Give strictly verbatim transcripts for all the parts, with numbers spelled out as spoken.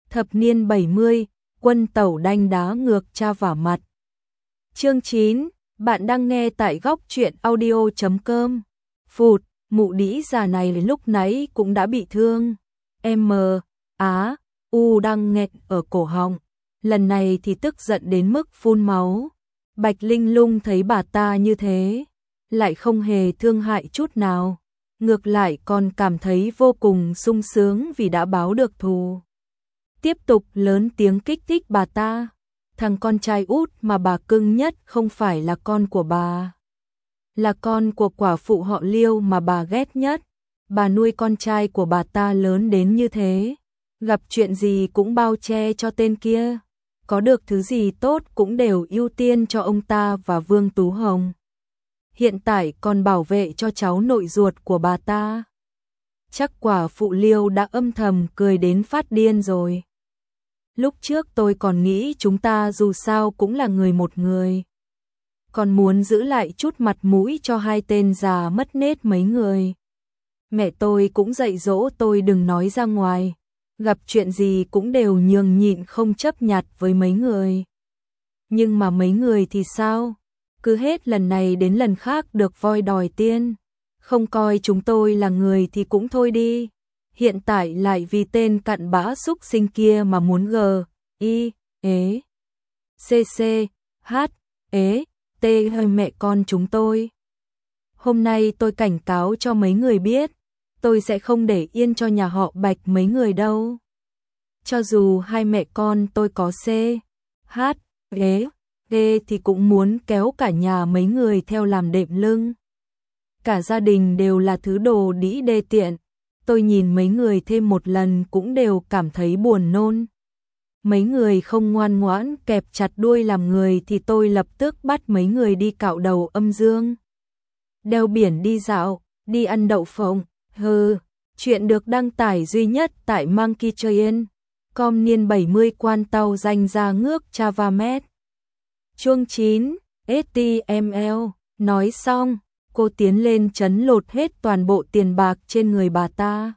Thập niên bảy mươi, quân tẩu đanh đá ngược cha vả mặt. Chương chín, bạn đang nghe tại góc truyện audio chấm com. Phụt, mụ đĩ già này lúc nãy cũng đã bị thương. M, Á, U đang nghẹt ở cổ họng. Lần này thì tức giận đến mức phun máu. Bạch Linh Lung thấy bà ta như thế, lại không hề thương hại chút nào. Ngược lại còn cảm thấy vô cùng sung sướng vì đã báo được thù. Tiếp tục lớn tiếng kích thích bà ta. Thằng con trai út mà bà cưng nhất không phải là con của bà, là con của quả phụ họ Liêu mà bà ghét nhất. Bà nuôi con trai của bà ta lớn đến như thế, gặp chuyện gì cũng bao che cho tên kia, có được thứ gì tốt cũng đều ưu tiên cho ông ta và Vương Tú Hồng. Hiện tại còn bảo vệ cho cháu nội ruột của bà ta. Chắc quả phụ Liêu đã âm thầm cười đến phát điên rồi. Lúc trước tôi còn nghĩ chúng ta dù sao cũng là người một người, còn muốn giữ lại chút mặt mũi cho hai tên già mất nết mấy người. Mẹ tôi cũng dạy dỗ tôi đừng nói ra ngoài, gặp chuyện gì cũng đều nhường nhịn không chấp nhặt với mấy người. Nhưng mà mấy người thì sao? Cứ hết lần này đến lần khác được voi đòi tiên, không coi chúng tôi là người thì cũng thôi đi. Hiện tại lại vì tên cặn bã xúc sinh kia mà muốn g, i, ế, cc, h, ế, t hơi mẹ con chúng tôi. Hôm nay tôi cảnh cáo cho mấy người biết, tôi sẽ không để yên cho nhà họ Bạch mấy người đâu. Cho dù hai mẹ con tôi có c, h, ế, t thì cũng muốn kéo cả nhà mấy người theo làm đệm lưng. Cả gia đình đều là thứ đồ đĩ đê tiện. Tôi nhìn mấy người thêm một lần cũng đều cảm thấy buồn nôn. Mấy người không ngoan ngoãn kẹp chặt đuôi làm người thì tôi lập tức bắt mấy người đi cạo đầu âm dương, đeo biển đi dạo, đi ăn đậu phộng. Hừ, chuyện được đăng tải duy nhất tại Monkey Train. Com niên bảy mươi quan tàu danh ra ngước Chavamet. Chương chín, ét tê em lờ. Nói xong, cô tiến lên trấn lột hết toàn bộ tiền bạc trên người bà ta,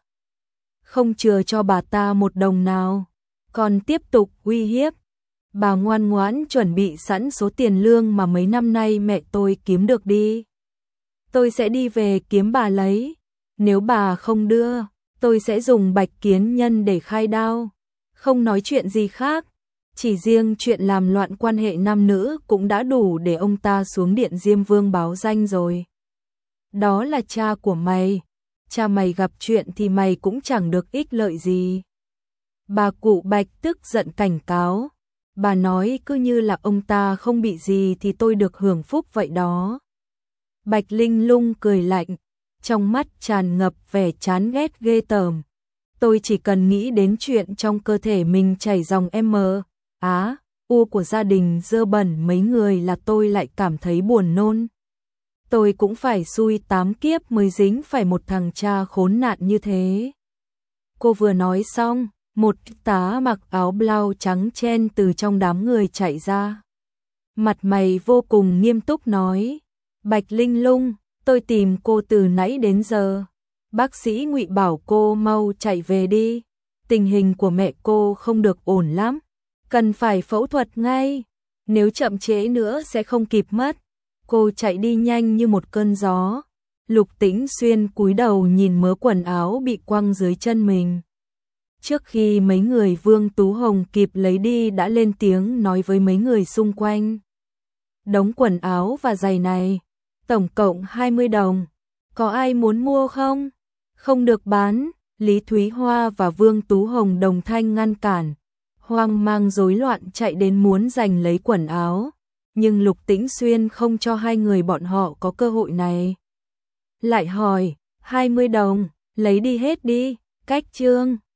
không chừa cho bà ta một đồng nào, còn tiếp tục uy hiếp. Bà ngoan ngoãn chuẩn bị sẵn số tiền lương mà mấy năm nay mẹ tôi kiếm được đi. Tôi sẽ đi về kiếm bà lấy. Nếu bà không đưa, tôi sẽ dùng bạch kiến nhân để khai đao. Không nói chuyện gì khác, chỉ riêng chuyện làm loạn quan hệ nam nữ cũng đã đủ để ông ta xuống điện Diêm Vương báo danh rồi. Đó là cha của mày, cha mày gặp chuyện thì mày cũng chẳng được ích lợi gì. Bà cụ Bạch tức giận cảnh cáo. Bà nói cứ như là ông ta không bị gì thì tôi được hưởng phúc vậy đó. Bạch Linh Lung cười lạnh, trong mắt tràn ngập vẻ chán ghét ghê tởm. Tôi chỉ cần nghĩ đến chuyện trong cơ thể mình chảy dòng M, Á, U của gia đình dơ bẩn mấy người là tôi lại cảm thấy buồn nôn. Tôi cũng phải xui tám kiếp mới dính phải một thằng cha khốn nạn như thế. Cô vừa nói xong, một tá mặc áo blau trắng chen từ trong đám người chạy ra. Mặt mày vô cùng nghiêm túc nói, Bạch Linh Lung, tôi tìm cô từ nãy đến giờ. Bác sĩ Ngụy bảo cô mau chạy về đi. Tình hình của mẹ cô không được ổn lắm, cần phải phẫu thuật ngay. Nếu chậm trễ nữa sẽ không kịp mất. Cô chạy đi nhanh như một cơn gió. Lục Tĩnh Xuyên cúi đầu nhìn mớ quần áo bị quăng dưới chân mình. Trước khi mấy người Vương Tú Hồng kịp lấy đi đã lên tiếng nói với mấy người xung quanh. Đống quần áo và giày này, tổng cộng hai mươi đồng. Có ai muốn mua không? Không được bán. Lý Thúy Hoa và Vương Tú Hồng đồng thanh ngăn cản. Hoang mang rối loạn chạy đến muốn giành lấy quần áo. Nhưng Lục Tĩnh Xuyên không cho hai người bọn họ có cơ hội này. Lại hỏi, hai mươi đồng, lấy đi hết đi, cách chương.